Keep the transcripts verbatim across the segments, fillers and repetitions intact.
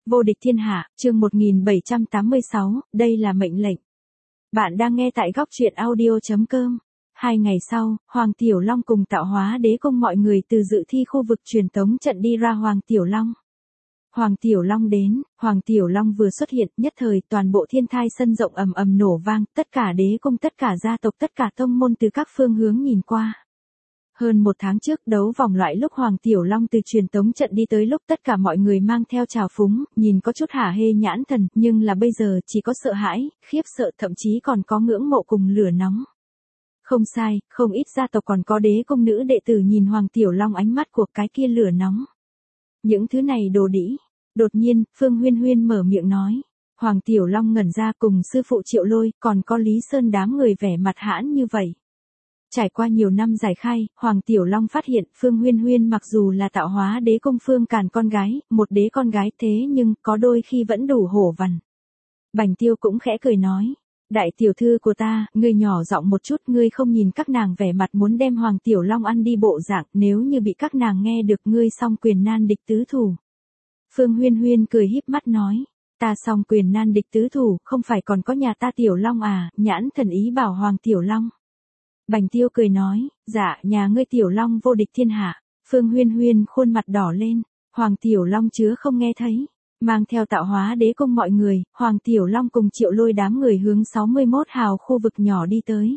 Vô địch thiên hạ, chương một nghìn bảy trăm tám mươi sáu, đây là mệnh lệnh. Bạn đang nghe tại góc truyện audio chấm com. Hai ngày sau, Hoàng Tiểu Long cùng Tạo Hóa Đế Cung mọi người từ dự thi khu vực truyền tống trận đi ra Hoàng Tiểu Long. Hoàng Tiểu Long đến, Hoàng Tiểu Long vừa xuất hiện, nhất thời toàn bộ thiên thai sân rộng ầm ầm nổ vang, tất cả đế cung, tất cả gia tộc, tất cả tông môn từ các phương hướng nhìn qua. Hơn một tháng trước đấu vòng loại lúc Hoàng Tiểu Long từ truyền tống trận đi tới lúc tất cả mọi người mang theo trào phúng, nhìn có chút hả hê nhãn thần, nhưng là bây giờ chỉ có sợ hãi, khiếp sợ, thậm chí còn có ngưỡng mộ cùng lửa nóng. Không sai, không ít gia tộc còn có đế cung nữ đệ tử nhìn Hoàng Tiểu Long ánh mắt của cái kia lửa nóng. Những thứ này đồ đĩ. Đột nhiên, Phương Huyên Huyên mở miệng nói. Hoàng Tiểu Long ngẩn ra cùng sư phụ Triệu Lôi, còn có Lý Sơn đám người vẻ mặt hãn như vậy. Trải qua nhiều năm giải khai, Hoàng Tiểu Long phát hiện Phương Huyên Huyên mặc dù là Tạo Hóa Đế Cung Phương Càn con gái, một đế con gái thế nhưng có đôi khi vẫn đủ hổ vằn. Bành Tiêu cũng khẽ cười nói. Đại tiểu thư của ta, ngươi nhỏ giọng một chút, ngươi không nhìn các nàng vẻ mặt muốn đem Hoàng Tiểu Long ăn đi bộ dạng, nếu như bị các nàng nghe được ngươi song quyền nan địch tứ thủ. Phương Huyên Huyên cười híp mắt nói, ta song quyền nan địch tứ thủ, không phải còn có nhà ta Tiểu Long à, nhãn thần ý bảo Hoàng Tiểu Long. Bành Tiêu cười nói, dạ, nhà ngươi Tiểu Long vô địch thiên hạ. Phương Huyên Huyên khuôn mặt đỏ lên, Hoàng Tiểu Long chứa không nghe thấy. Mang theo Tạo Hóa Đế Cung mọi người, Hoàng Tiểu Long cùng Triệu Lôi đám người hướng sáu mươi mốt hào khu vực nhỏ đi tới.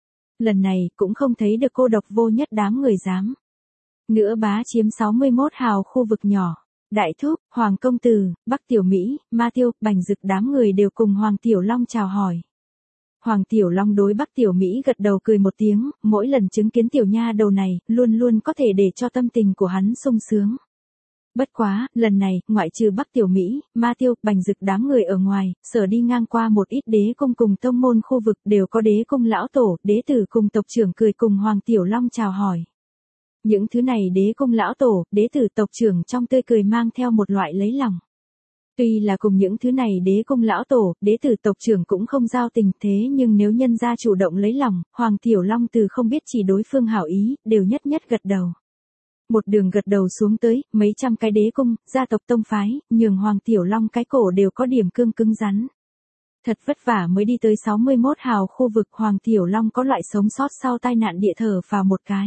Lần này cũng không thấy được cô độc vô nhất đám người dám nữa bá chiếm sáu mươi mốt hào khu vực nhỏ. Đại Thúc, Hoàng Công Tử, Bắc Tiểu Mỹ, Ma Tiêu, Bành Dực đám người đều cùng Hoàng Tiểu Long chào hỏi. Hoàng Tiểu Long đối Bắc Tiểu Mỹ gật đầu cười một tiếng, mỗi lần chứng kiến tiểu nha đầu này, luôn luôn có thể để cho tâm tình của hắn sung sướng. Bất quá, lần này, ngoại trừ Bắc Tiểu Mỹ, Ma Tiêu, Bành Dực đám người ở ngoài, sở đi ngang qua một ít đế cung cùng tông môn khu vực đều có đế cung lão tổ, đế tử cùng tộc trưởng cười cùng Hoàng Tiểu Long chào hỏi. Những thứ này đế cung lão tổ, đế tử tộc trưởng trong tươi cười mang theo một loại lấy lòng. Tuy là cùng những thứ này đế cung lão tổ, đế tử tộc trưởng cũng không giao tình thế nhưng nếu nhân gia chủ động lấy lòng, Hoàng Tiểu Long từ không biết chỉ đối phương hảo ý, đều nhất nhất gật đầu. Một đường gật đầu xuống tới, mấy trăm cái đế cung, gia tộc tông phái, nhường Hoàng Tiểu Long cái cổ đều có điểm cương cứng rắn. Thật vất vả mới đi tới sáu mươi mốt hào khu vực Hoàng Tiểu Long có loại sống sót sau tai nạn địa thở vào một cái.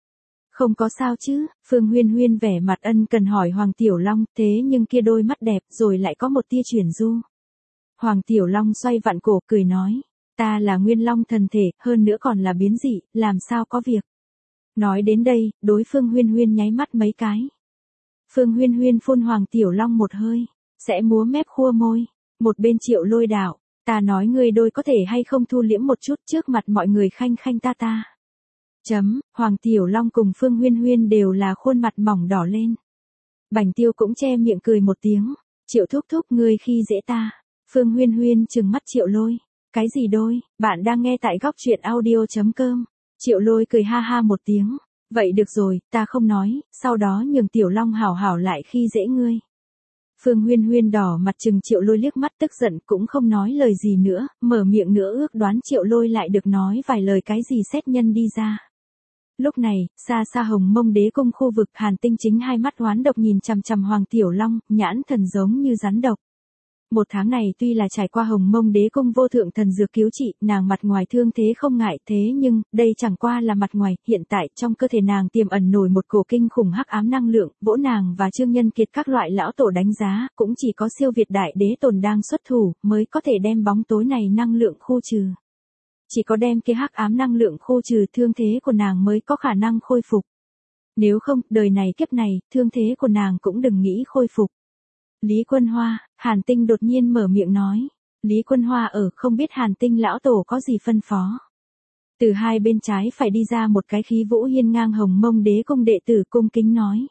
Không có sao chứ, Phương Huyên Huyên vẻ mặt ân cần hỏi Hoàng Tiểu Long, thế nhưng kia đôi mắt đẹp rồi lại có một tia chuyển du. Hoàng Tiểu Long xoay vặn cổ cười nói, ta là Nguyên Long thần thể, hơn nữa còn là biến dị, làm sao có việc. Nói đến đây, đối Phương Huyên Huyên nháy mắt mấy cái. Phương Huyên Huyên phun Hoàng Tiểu Long một hơi, sẽ múa mép khua môi. Một bên Triệu Lôi đạo, ta nói ngươi đôi có thể hay không thu liễm một chút trước mặt mọi người khanh khanh ta ta. Chấm, Hoàng Tiểu Long cùng Phương Huyên Huyên đều là khuôn mặt mỏng đỏ lên. Bành Tiêu cũng che miệng cười một tiếng, Triệu thúc thúc ngươi khi dễ ta. Phương Huyên Huyên trừng mắt Triệu Lôi, cái gì đôi, bạn đang nghe tại góc truyện audio chấm com. Triệu Lôi cười ha ha một tiếng, vậy được rồi, ta không nói, sau đó nhường Tiểu Long hảo hảo lại khi dễ ngươi. Phương Huyên Huyên đỏ mặt chừng Triệu Lôi liếc mắt tức giận cũng không nói lời gì nữa, mở miệng nữa ước đoán Triệu Lôi lại được nói vài lời cái gì xét nhân đi ra. Lúc này, xa xa Hồng Mông Đế Cung khu vực Hàn Tinh chính hai mắt oán độc nhìn chằm chằm Hoàng Tiểu Long, nhãn thần giống như rắn độc. Một tháng này tuy là trải qua Hồng Mông Đế Cung vô thượng thần dược cứu trị, nàng mặt ngoài thương thế không ngại thế nhưng, đây chẳng qua là mặt ngoài, hiện tại trong cơ thể nàng tiềm ẩn nổi một cổ kinh khủng hắc ám năng lượng, vỗ nàng và Trương Nhân Kiệt các loại lão tổ đánh giá, cũng chỉ có siêu việt đại đế tồn đang xuất thủ, mới có thể đem bóng tối này năng lượng khu trừ. Chỉ có đem kia hắc ám năng lượng khu trừ thương thế của nàng mới có khả năng khôi phục. Nếu không, đời này kiếp này, thương thế của nàng cũng đừng nghĩ khôi phục. Lý Quân Hoa, Hàn Tinh đột nhiên mở miệng nói. Lý Quân Hoa ở không biết Hàn Tinh lão tổ có gì phân phó. Từ hai bên trái phải đi ra một cái khí vũ hiên ngang Hồng Mông Đế Cung đệ tử cung kính nói.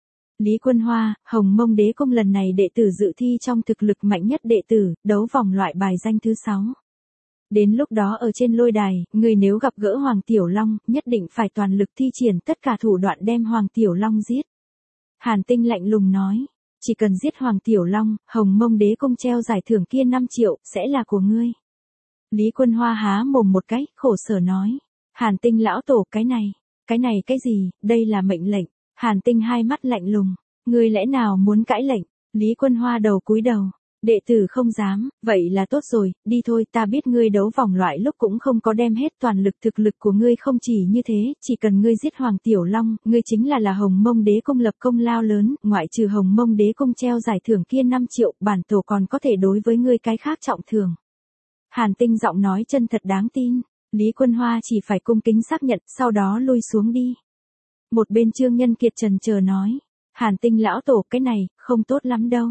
Lý Quân Hoa, Hồng Mông Đế Cung lần này đệ tử dự thi trong thực lực mạnh nhất đệ tử, đấu vòng loại bài danh thứ sáu. Đến lúc đó ở trên lôi đài, người nếu gặp gỡ Hoàng Tiểu Long, nhất định phải toàn lực thi triển tất cả thủ đoạn đem Hoàng Tiểu Long giết. Hàn Tinh lạnh lùng nói. Chỉ cần giết Hoàng Tiểu Long, Hồng Mông Đế Cung treo giải thưởng kia năm triệu, sẽ là của ngươi. Lý Quân Hoa há mồm một cái, khổ sở nói. Hàn Tinh lão tổ, cái này, cái này cái gì, đây là mệnh lệnh. Hàn Tinh hai mắt lạnh lùng, ngươi lẽ nào muốn cãi lệnh? Lý Quân Hoa đầu cúi đầu. Đệ tử không dám, vậy là tốt rồi, đi thôi, ta biết ngươi đấu vòng loại lúc cũng không có đem hết toàn lực, thực lực của ngươi không chỉ như thế, chỉ cần ngươi giết Hoàng Tiểu Long, ngươi chính là là Hồng Mông Đế Cung lập công lao lớn, ngoại trừ Hồng Mông Đế Cung treo giải thưởng kia năm triệu, bản tổ còn có thể đối với ngươi cái khác trọng thưởng. Hàn Tinh giọng nói chân thật đáng tin, Lý Quân Hoa chỉ phải cung kính xác nhận, sau đó lui xuống đi. Một bên Trương Nhân Kiệt trần chờ nói, Hàn Tinh lão tổ, cái này, không tốt lắm đâu.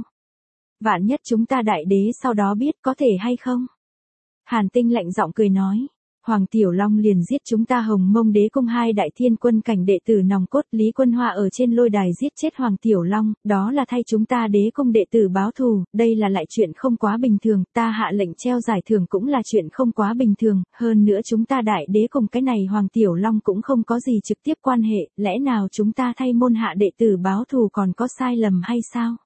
Vạn nhất chúng ta đại đế sau đó biết có thể hay không? Hàn Tinh lạnh giọng cười nói, Hoàng Tiểu Long liền giết chúng ta Hồng Mông Đế Cung hai đại thiên quân cảnh đệ tử nòng cốt, Lý Quân Hoa ở trên lôi đài giết chết Hoàng Tiểu Long, đó là thay chúng ta đế cung đệ tử báo thù, đây là lại chuyện không quá bình thường, ta hạ lệnh treo giải thưởng cũng là chuyện không quá bình thường, hơn nữa chúng ta đại đế cùng cái này Hoàng Tiểu Long cũng không có gì trực tiếp quan hệ, lẽ nào chúng ta thay môn hạ đệ tử báo thù còn có sai lầm hay sao?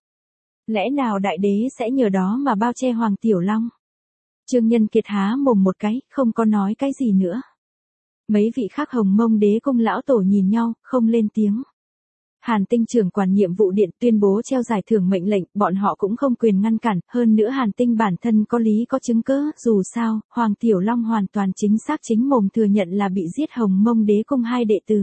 Lẽ nào đại đế sẽ nhờ đó mà bao che Hoàng Tiểu Long? Trương Nhân Kiệt há mồm một cái, không có nói cái gì nữa. Mấy vị khác Hồng Mông Đế Cung lão tổ nhìn nhau, không lên tiếng. Hàn Tinh trưởng quản nhiệm vụ điện tuyên bố treo giải thưởng mệnh lệnh, bọn họ cũng không quyền ngăn cản, hơn nữa Hàn Tinh bản thân có lý có chứng cớ, dù sao, Hoàng Tiểu Long hoàn toàn chính xác chính mồm thừa nhận là bị giết Hồng Mông Đế Cung hai đệ tử.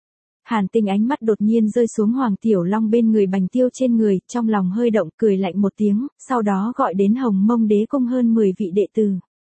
Hàn Tinh ánh mắt đột nhiên rơi xuống Hoàng Tiểu Long bên người Bành Tiêu trên người, trong lòng hơi động, cười lạnh một tiếng, sau đó gọi đến Hồng Mông Đế Cung hơn mười vị đệ tử.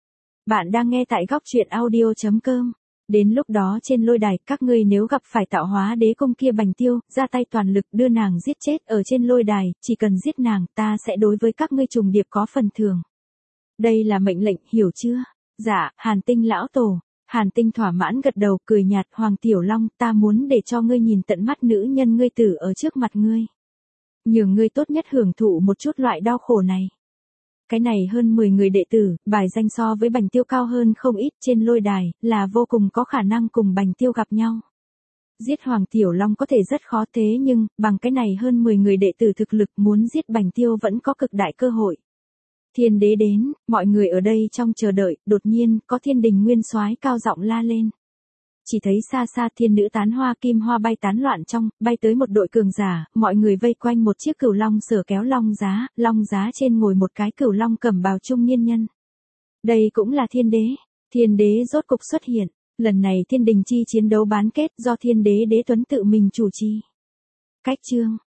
Bạn đang nghe tại góc truyện audio chấm com. Đến lúc đó trên lôi đài, các ngươi nếu gặp phải tạo hóa đế cung kia Bành Tiêu, ra tay toàn lực đưa nàng giết chết ở trên lôi đài, chỉ cần giết nàng, ta sẽ đối với các ngươi trùng điệp có phần thưởng. Đây là mệnh lệnh, hiểu chưa? Dạ, Hàn Tinh lão tổ. Hàn Tinh thỏa mãn gật đầu, cười nhạt, Hoàng Tiểu Long, ta muốn để cho ngươi nhìn tận mắt nữ nhân ngươi tử ở trước mặt ngươi. Nhường ngươi tốt nhất hưởng thụ một chút loại đau khổ này. Cái này hơn mười người đệ tử, bài danh so với Bành Tiêu cao hơn không ít, trên lôi đài, là vô cùng có khả năng cùng Bành Tiêu gặp nhau. Giết Hoàng Tiểu Long có thể rất khó thế nhưng, bằng cái này hơn mười người đệ tử thực lực muốn giết Bành Tiêu vẫn có cực đại cơ hội. Thiên đế đến, mọi người ở đây trong chờ đợi, đột nhiên, có thiên đình nguyên soái cao giọng la lên. Chỉ thấy xa xa thiên nữ tán hoa kim hoa bay tán loạn trong, bay tới một đội cường giả, mọi người vây quanh một chiếc cửu long sở kéo long giá, long giá trên ngồi một cái cửu long cẩm bào trung niên nhân. Đây cũng là thiên đế, thiên đế rốt cục xuất hiện, lần này thiên đình chi chiến đấu bán kết do thiên đế đế tuấn tự mình chủ trì. Cách chương,